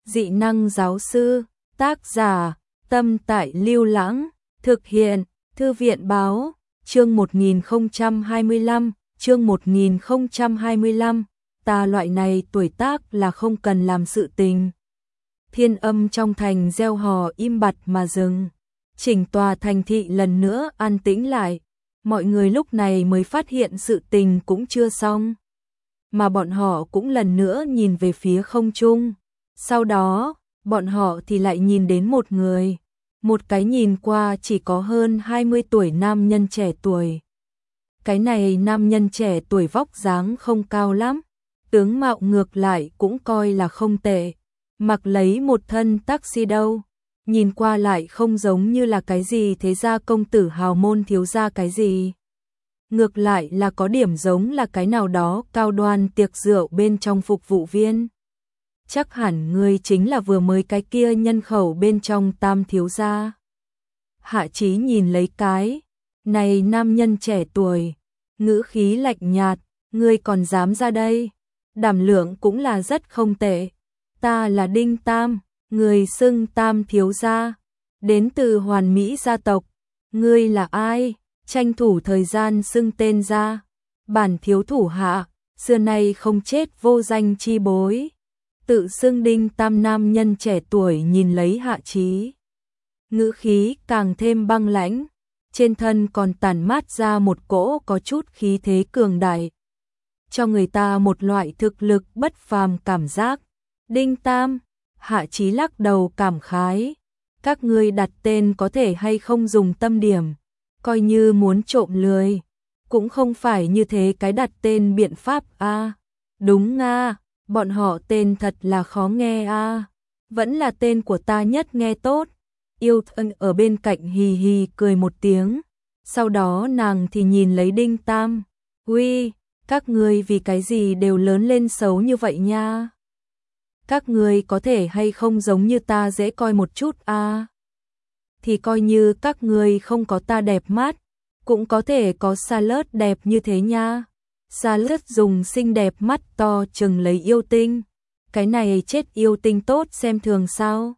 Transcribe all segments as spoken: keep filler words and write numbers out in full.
Dị năng giáo sư, tác giả, Tâm Tại Lưu Lãng, thực hiện, Thư viện báo, chương một nghìn không trăm hai mươi lăm, chương một nghìn không trăm hai mươi lăm, ta loại này tuổi tác là không cần làm sự tình. Thiên âm trong thành reo hò im bặt mà dừng, chỉnh tòa thành thị lần nữa an tĩnh lại, mọi người lúc này mới phát hiện sự tình cũng chưa xong. Mà bọn họ cũng lần nữa nhìn về phía không trung. Sau đó, bọn họ thì lại nhìn đến một người. Một cái nhìn qua chỉ có hơn hai mươi tuổi nam nhân trẻ tuổi. Cái này nam nhân trẻ tuổi vóc dáng không cao lắm. Tướng mạo ngược lại cũng coi là không tệ. Mặc lấy một thân taxi đâu. Nhìn qua lại không giống như là cái gì thế gia công tử hào môn thiếu gia cái gì. Ngược lại là có điểm giống là cái nào đó cao đoan tiệc rượu bên trong phục vụ viên. Chắc hẳn người chính là vừa mới cái kia nhân khẩu bên trong tam thiếu gia. Hạ Chí nhìn lấy cái này nam nhân trẻ tuổi, ngữ khí lạnh nhạt, ngươi còn dám ra đây, đảm lượng cũng là rất không tệ. Ta là Đinh Tam, người xưng tam thiếu gia, đến từ Hoàn Mỹ gia tộc. Ngươi là ai? Tranh thủ thời gian xưng tên ra. Bản thiếu thủ hạ, xưa nay không chết vô danh chi bối. Tự xưng Đinh Tam nam nhân trẻ tuổi nhìn lấy Hạ Chí. Ngữ khí càng thêm băng lãnh, trên thân còn tản mát ra một cỗ có chút khí thế cường đại, cho người ta một loại thực lực bất phàm cảm giác. Đinh Tam, Hạ Chí lắc đầu cảm khái, các ngươi đặt tên có thể hay không dùng tâm điểm, coi như muốn trộm lười, cũng không phải như thế cái đặt tên biện pháp a. À, đúng nga, bọn họ tên thật là khó nghe a. À, vẫn là tên của ta nhất nghe tốt. Yêu Thân ở bên cạnh hì hì cười một tiếng, sau đó nàng thì nhìn lấy Đinh Tam, "Uy, các ngươi vì cái gì đều lớn lên xấu như vậy nha? Các ngươi có thể hay không giống như ta dễ coi một chút a? À? Thì coi như các ngươi không có ta đẹp mắt, cũng có thể có Salad đẹp như thế nha." Salad dùng xinh đẹp mắt to chừng lấy Yêu Tinh. Cái này chết Yêu Tinh tốt xem thường sao?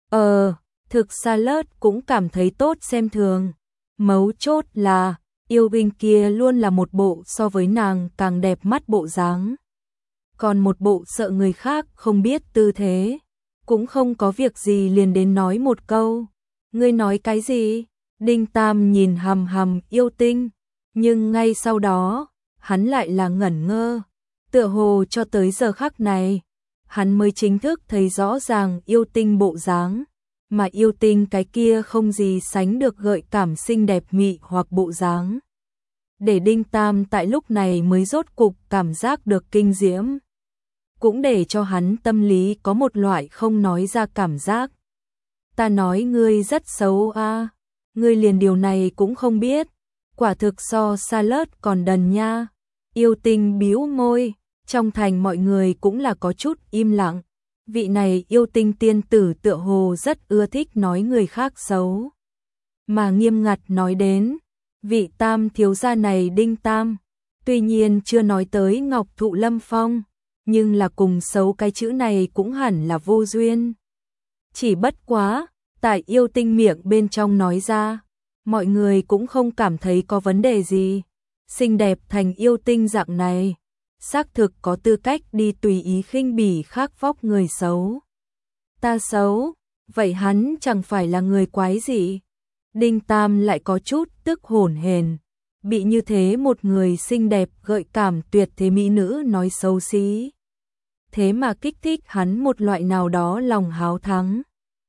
Ờ, thực Salad cũng cảm thấy tốt xem thường. Mấu chốt là, Yêu Tinh kia luôn là một bộ so với nàng càng đẹp mắt bộ dáng. Còn một bộ sợ người khác không biết tư thế. Cũng không có việc gì liền đến nói một câu. Ngươi nói cái gì? Đinh Tam nhìn hằm hằm Yêu Tinh. Nhưng ngay sau đó, hắn lại là ngẩn ngơ. Tựa hồ cho tới giờ khắc này, hắn mới chính thức thấy rõ ràng Yêu Tinh bộ dáng. Mà Yêu Tinh cái kia không gì sánh được gợi cảm xinh đẹp mị hoặc bộ dáng. Để Đinh Tam tại lúc này mới rốt cục cảm giác được kinh diễm. Cũng để cho hắn tâm lý có một loại không nói ra cảm giác. Ta nói ngươi rất xấu a, à. Ngươi liền điều này cũng không biết. Quả thực so Salad còn đần nha. Yêu Tinh bĩu môi, trong thành mọi người cũng là có chút im lặng. Vị này Yêu Tinh tiên tử tựa hồ rất ưa thích nói người khác xấu. Mà nghiêm ngặt nói đến, vị tam thiếu gia này Đinh Tam, tuy nhiên chưa nói tới Ngọc Thụ Lâm Phong, nhưng là cùng xấu cái chữ này cũng hẳn là vô duyên. Chỉ bất quá, tại Yêu Tinh miệng bên trong nói ra, mọi người cũng không cảm thấy có vấn đề gì. Xinh đẹp thành Yêu Tinh dạng này, xác thực có tư cách đi tùy ý khinh bỉ khác vóc người xấu. Ta xấu, vậy hắn chẳng phải là người quái gì? Đinh Tam lại có chút tức hổn hển, bị như thế một người xinh đẹp gợi cảm tuyệt thế mỹ nữ nói xấu xí. Thế mà kích thích hắn một loại nào đó lòng háo thắng.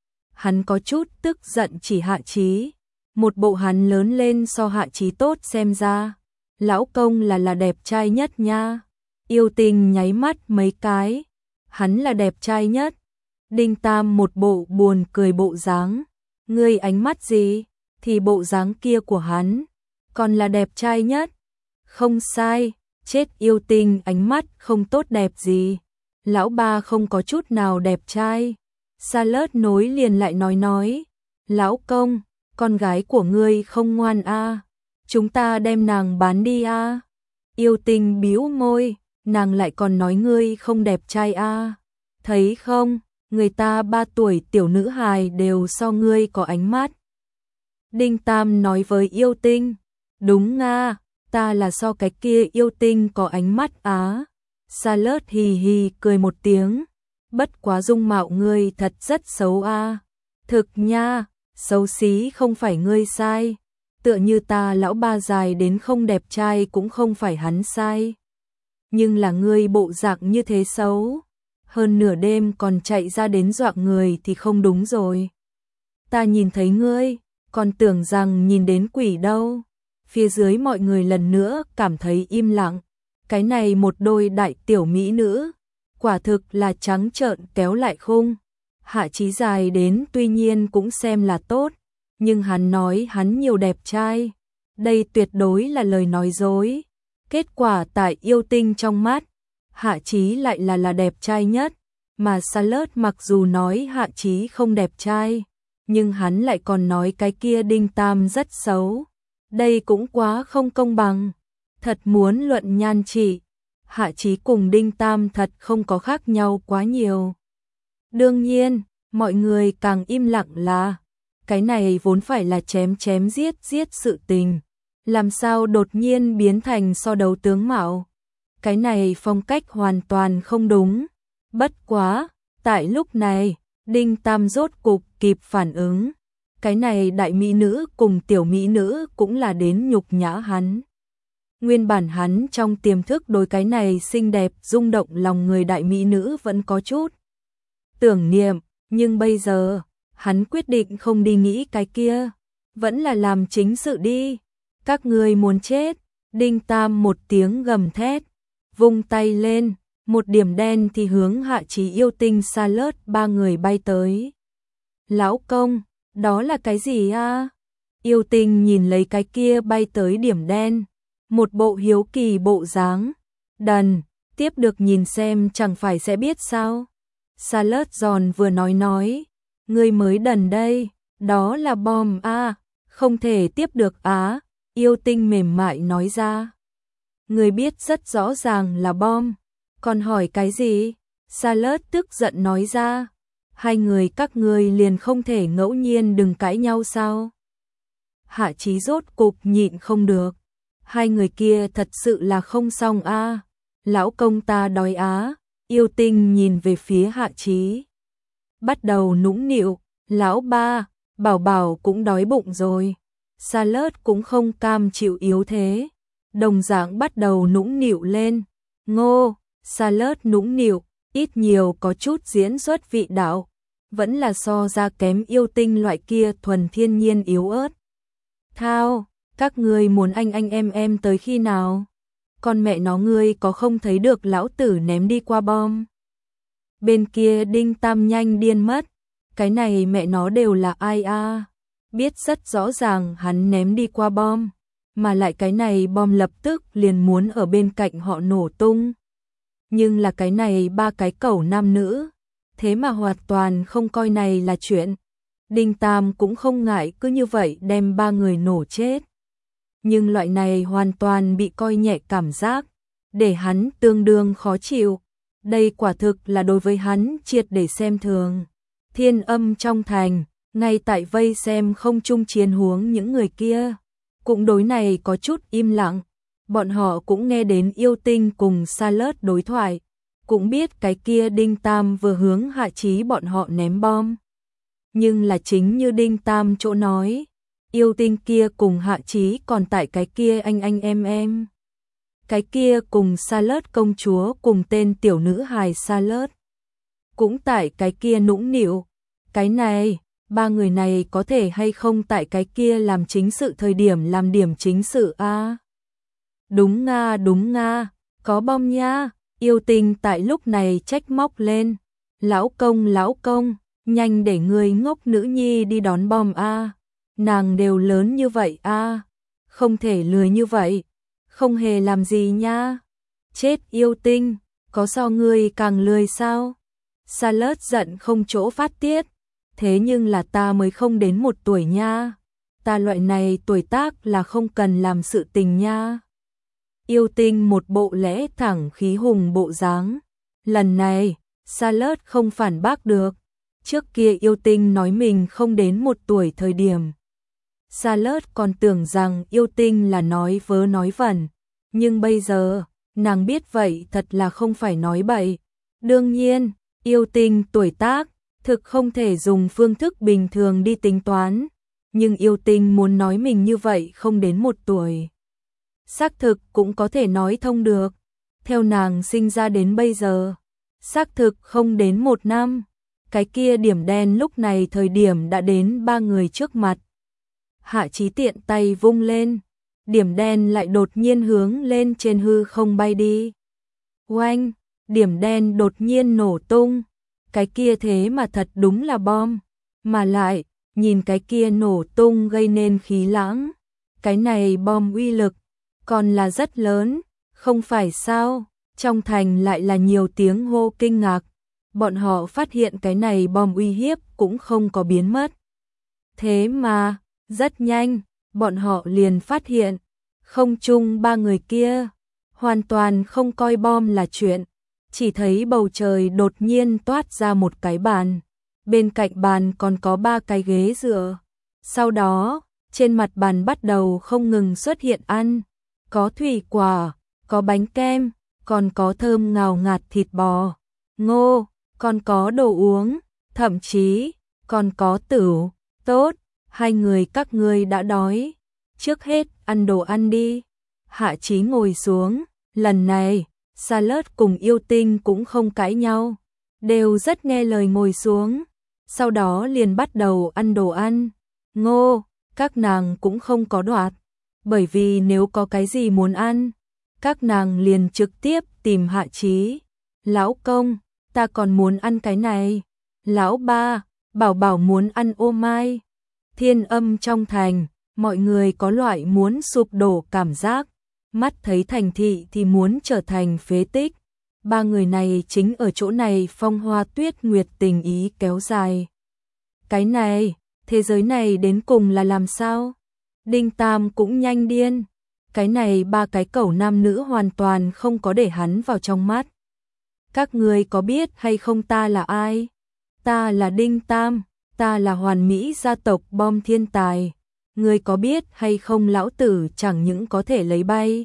Hắn có chút tức giận chỉ Hạ Chí. Một bộ hắn lớn lên so Hạ Chí tốt xem ra. Lão công là là đẹp trai nhất nha. Yêu Tinh nháy mắt mấy cái. Hắn là đẹp trai nhất. Đinh Tam một bộ buồn cười bộ dáng. Ngươi ánh mắt gì? Thì bộ dáng kia của hắn. Còn là đẹp trai nhất. Không sai. Chết Yêu Tinh ánh mắt không tốt đẹp gì. Lão ba không có chút nào đẹp trai. Salad nối liền lại nói nói. Lão công, con gái của ngươi không ngoan a, à. Chúng ta đem nàng bán đi a. À. Yêu Tinh bĩu môi, nàng lại còn nói ngươi không đẹp trai a. À. Thấy không, người ta ba tuổi tiểu nữ hài đều so ngươi có ánh mắt. Đinh Tam nói với yêu tinh, đúng nga, ta là so cái kia yêu tinh có ánh mắt á. Salad hì hì cười một tiếng, bất quá dung mạo ngươi thật rất xấu a. Thực nha, xấu xí không phải ngươi sai, tựa như ta lão ba dài đến không đẹp trai cũng không phải hắn sai. Nhưng là ngươi bộ dạng như thế xấu, hơn nửa đêm còn chạy ra đến dọa người thì không đúng rồi. Ta nhìn thấy ngươi, còn tưởng rằng nhìn đến quỷ đâu. Phía dưới mọi người lần nữa cảm thấy im lặng. Cái này một đôi đại tiểu mỹ nữ, quả thực là trắng trợn kéo lại khung. Hạ Chí dài đến tuy nhiên cũng xem là tốt, nhưng hắn nói hắn nhiều đẹp trai. Đây tuyệt đối là lời nói dối. Kết quả tại yêu tinh trong mắt, Hạ Chí lại là là đẹp trai nhất, mà Salad mặc dù nói Hạ Chí không đẹp trai, nhưng hắn lại còn nói cái kia Đinh Tam rất xấu. Đây cũng quá không công bằng. Thật muốn luận nhan trị, Hạ Chí cùng Đinh Tam thật không có khác nhau quá nhiều. Đương nhiên, mọi người càng im lặng là, cái này vốn phải là chém chém giết giết sự tình, làm sao đột nhiên biến thành so đấu tướng mạo. Cái này phong cách hoàn toàn không đúng. Bất quá, tại lúc này, Đinh Tam rốt cục kịp phản ứng. Cái này đại mỹ nữ cùng tiểu mỹ nữ cũng là đến nhục nhã hắn. Nguyên bản hắn trong tiềm thức đối cái này xinh đẹp rung động lòng người đại mỹ nữ vẫn có chút tưởng niệm, nhưng bây giờ, hắn quyết định không đi nghĩ cái kia, vẫn là làm chính sự đi. Các ngươi muốn chết. Đinh Tam một tiếng gầm thét, vung tay lên, một điểm đen thì hướng Hạ Chí yêu tinh Salad ba người bay tới. Lão công, đó là cái gì a? Yêu tinh nhìn lấy cái kia bay tới điểm đen, một bộ hiếu kỳ bộ dáng. Đần, tiếp được nhìn xem chẳng phải sẽ biết sao. Salad giòn vừa nói nói, ngươi mới đần đây, đó là bom a, không thể tiếp được á. Yêu tinh mềm mại nói ra, ngươi biết rất rõ ràng là bom, còn hỏi cái gì? Salad tức giận nói ra, hai người các ngươi liền không thể ngẫu nhiên đừng cãi nhau sao? Hạ Chí rốt cục nhịn không được, hai người kia thật sự là không xong a. Lão công ta đói á. Yêu tinh nhìn về phía Hạ Chí, bắt đầu nũng nịu, lão ba, bảo bảo cũng đói bụng rồi. Salad cũng không cam chịu yếu thế, đồng dạng bắt đầu nũng nịu lên. Ngô, Salad nũng nịu, ít nhiều có chút diễn xuất vị đạo, vẫn là so ra kém yêu tinh loại kia thuần thiên nhiên yếu ớt. Thao, các ngươi muốn anh anh em em tới khi nào? Con mẹ nó ngươi có không thấy được lão tử ném đi qua bom? Bên kia Đinh Tam nhanh điên mất, cái này mẹ nó đều là ai a? Biết rất rõ ràng hắn ném đi qua bom, mà lại cái này bom lập tức liền muốn ở bên cạnh họ nổ tung. Nhưng là cái này ba cái cẩu nam nữ, thế mà hoàn toàn không coi này là chuyện. Đinh Tam cũng không ngại cứ như vậy đem ba người nổ chết. Nhưng loại này hoàn toàn bị coi nhẹ cảm giác, để hắn tương đương khó chịu. Đây quả thực là đối với hắn triệt để xem thường. Thiên Âm trong thành, ngay tại vây xem không chung chiến huống những người kia, cũng đối này có chút im lặng. Bọn họ cũng nghe đến yêu tinh cùng Salad đối thoại, cũng biết cái kia Đinh Tam vừa hướng Hạ Chí bọn họ ném bom. Nhưng là chính như Đinh Tam chỗ nói, yêu tinh kia cùng Hạ Chí còn tại cái kia anh anh em em. Cái kia cùng Salad công chúa cùng tên tiểu nữ hài Salad, cũng tại cái kia nũng nịu. Cái này, ba người này có thể hay không tại cái kia làm chính sự thời điểm làm điểm chính sự a? À? Đúng nga đúng nga, có bom nha. Yêu tinh tại lúc này trách móc lên. Lão công lão công, nhanh để người ngốc nữ nhi đi đón bom a. À? Nàng đều lớn như vậy a, à? Không thể lười như vậy, không hề làm gì nha. Chết yêu tinh, có so ngươi càng lười sao? Salad giận không chỗ phát tiết. Thế nhưng là ta mới không đến một tuổi nha. Ta loại này tuổi tác là không cần làm sự tình nha. Yêu tinh một bộ lẽ thẳng khí hùng bộ dáng. Lần này, Salad không phản bác được, Trước kia Yêu Tinh nói mình không đến một tuổi thời điểm, Charlotte còn tưởng rằng Yêu Tinh là nói vớ nói vẩn, nhưng bây giờ, nàng biết vậy thật là không phải nói bậy. Đương nhiên, Yêu Tinh tuổi tác, thực không thể dùng phương thức bình thường đi tính toán, nhưng Yêu Tinh muốn nói mình như vậy không đến một tuổi. Xác thực cũng có thể nói thông được, theo nàng sinh ra đến bây giờ, xác thực không đến một năm, cái kia điểm đen lúc này thời điểm đã đến ba người trước mặt. Hạ Chí tiện tay vung lên, điểm đen lại đột nhiên hướng lên trên hư không bay đi. Oanh, điểm đen đột nhiên nổ tung, cái kia thế mà thật đúng là bom, mà lại, nhìn cái kia nổ tung gây nên khí lãng, cái này bom uy lực, còn là rất lớn, không phải sao, trong thành lại là nhiều tiếng hô kinh ngạc, bọn họ phát hiện cái này bom uy hiếp cũng không có biến mất. Thế mà, rất nhanh, bọn họ liền phát hiện, không chung ba người kia, hoàn toàn không coi bom là chuyện, chỉ thấy bầu trời đột nhiên toát ra một cái bàn, bên cạnh bàn còn có ba cái ghế dựa, sau đó, trên mặt bàn bắt đầu không ngừng xuất hiện ăn, có thủy quả, có bánh kem, còn có thơm ngào ngạt thịt bò, ngô, còn có đồ uống, thậm chí, còn có tửu, tốt, hai người các ngươi đã đói, trước hết ăn đồ ăn đi. Hạ Chí ngồi xuống, lần này, Charlotte cùng Yêu Tinh cũng không cãi nhau, đều rất nghe lời ngồi xuống, sau đó liền bắt đầu ăn đồ ăn, ngô, các nàng cũng không có đoạt, bởi vì nếu có cái gì muốn ăn, các nàng liền trực tiếp tìm Hạ Chí. Lão công, ta còn muốn ăn cái này. Lão ba, bảo bảo muốn ăn ô mai. Thiên âm trong thành, mọi người có loại muốn sụp đổ cảm giác, mắt thấy thành thị thì muốn trở thành phế tích. Ba người này chính ở chỗ này phong hoa tuyết nguyệt tình ý kéo dài. Cái này, thế giới này đến cùng là làm sao? Đinh Tam cũng nhanh điên. Cái này ba cái cẩu nam nữ hoàn toàn không có để hắn vào trong mắt. Các người có biết hay không ta là ai? Ta là Đinh Tam, ta là hoàn mỹ gia tộc bom thiên tài. Người có biết hay không lão tử chẳng những có thể lấy bay,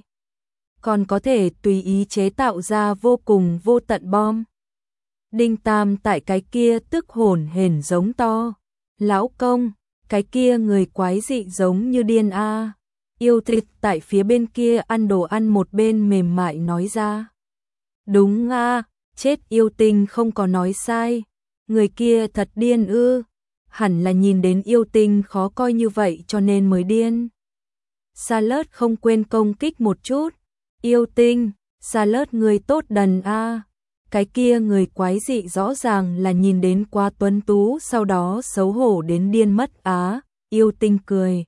còn có thể tùy ý chế tạo ra vô cùng vô tận bom. Đinh Tam tại cái kia tức hồn hển giống to. Lão công, cái kia người quái dị giống như điên a. Yêu thịt tại phía bên kia ăn đồ ăn một bên mềm mại nói ra. Đúng a, chết Yêu Tinh không có nói sai. Người kia thật điên ư. Hẳn là nhìn đến Yêu Tinh khó coi như vậy cho nên mới điên. Charlotte không quên công kích một chút. Yêu Tinh, Charlotte người tốt đần a. Cái kia người quái dị rõ ràng là nhìn đến quá tuấn tú sau đó xấu hổ đến điên mất á. Yêu Tinh cười.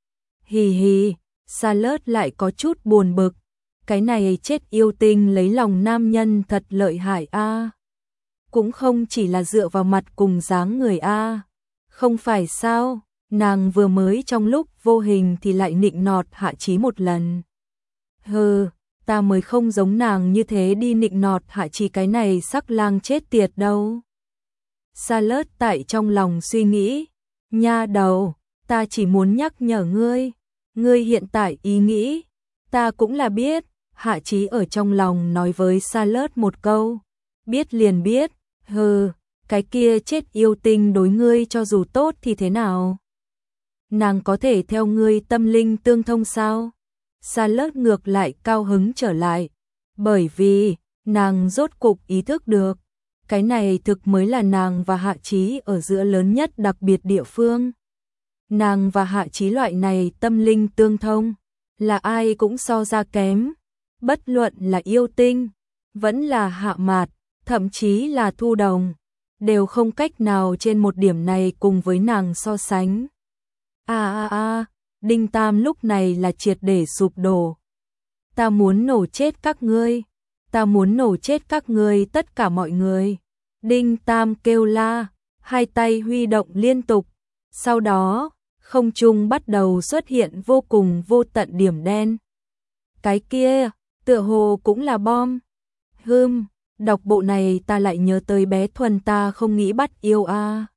Hì hì, Charlotte lại có chút buồn bực. Cái này chết Yêu Tinh lấy lòng nam nhân thật lợi hại a. Cũng không chỉ là dựa vào mặt cùng dáng người a. Không phải sao, nàng vừa mới trong lúc vô hình thì lại nịnh nọt Hạ Chí một lần. Hừ, ta mới không giống nàng như thế đi nịnh nọt Hạ Chí cái này sắc lang chết tiệt đâu. Charlotte tại trong lòng suy nghĩ, nha đầu, ta chỉ muốn nhắc nhở ngươi, ngươi hiện tại ý nghĩ, ta cũng là biết. Hạ Chí ở trong lòng nói với Charlotte một câu, biết liền biết, hừ. Cái kia chết Yêu Tinh đối ngươi cho dù tốt thì thế nào? Nàng có thể theo ngươi tâm linh tương thông sao? Charlotte ngược lại cao hứng trở lại, bởi vì nàng rốt cục ý thức được, cái này thực mới là nàng và Hạ Chí ở giữa lớn nhất đặc biệt địa phương. Nàng và Hạ Chí loại này tâm linh tương thông, là ai cũng so ra kém, bất luận là Yêu Tinh, vẫn là Hạ Mạt, thậm chí là Thu Đồng, đều không cách nào trên một điểm này cùng với nàng so sánh. A a a, Đinh Tam lúc này là triệt để sụp đổ. Ta muốn nổ chết các ngươi, ta muốn nổ chết các ngươi tất cả mọi người. Đinh Tam kêu la, hai tay huy động liên tục, sau đó, không trung bắt đầu xuất hiện vô cùng vô tận điểm đen. Cái kia, tựa hồ cũng là bom. Hừm, Đọc bộ này ta lại nhớ tới bé Thuần ta không nghĩ bắt yêu a.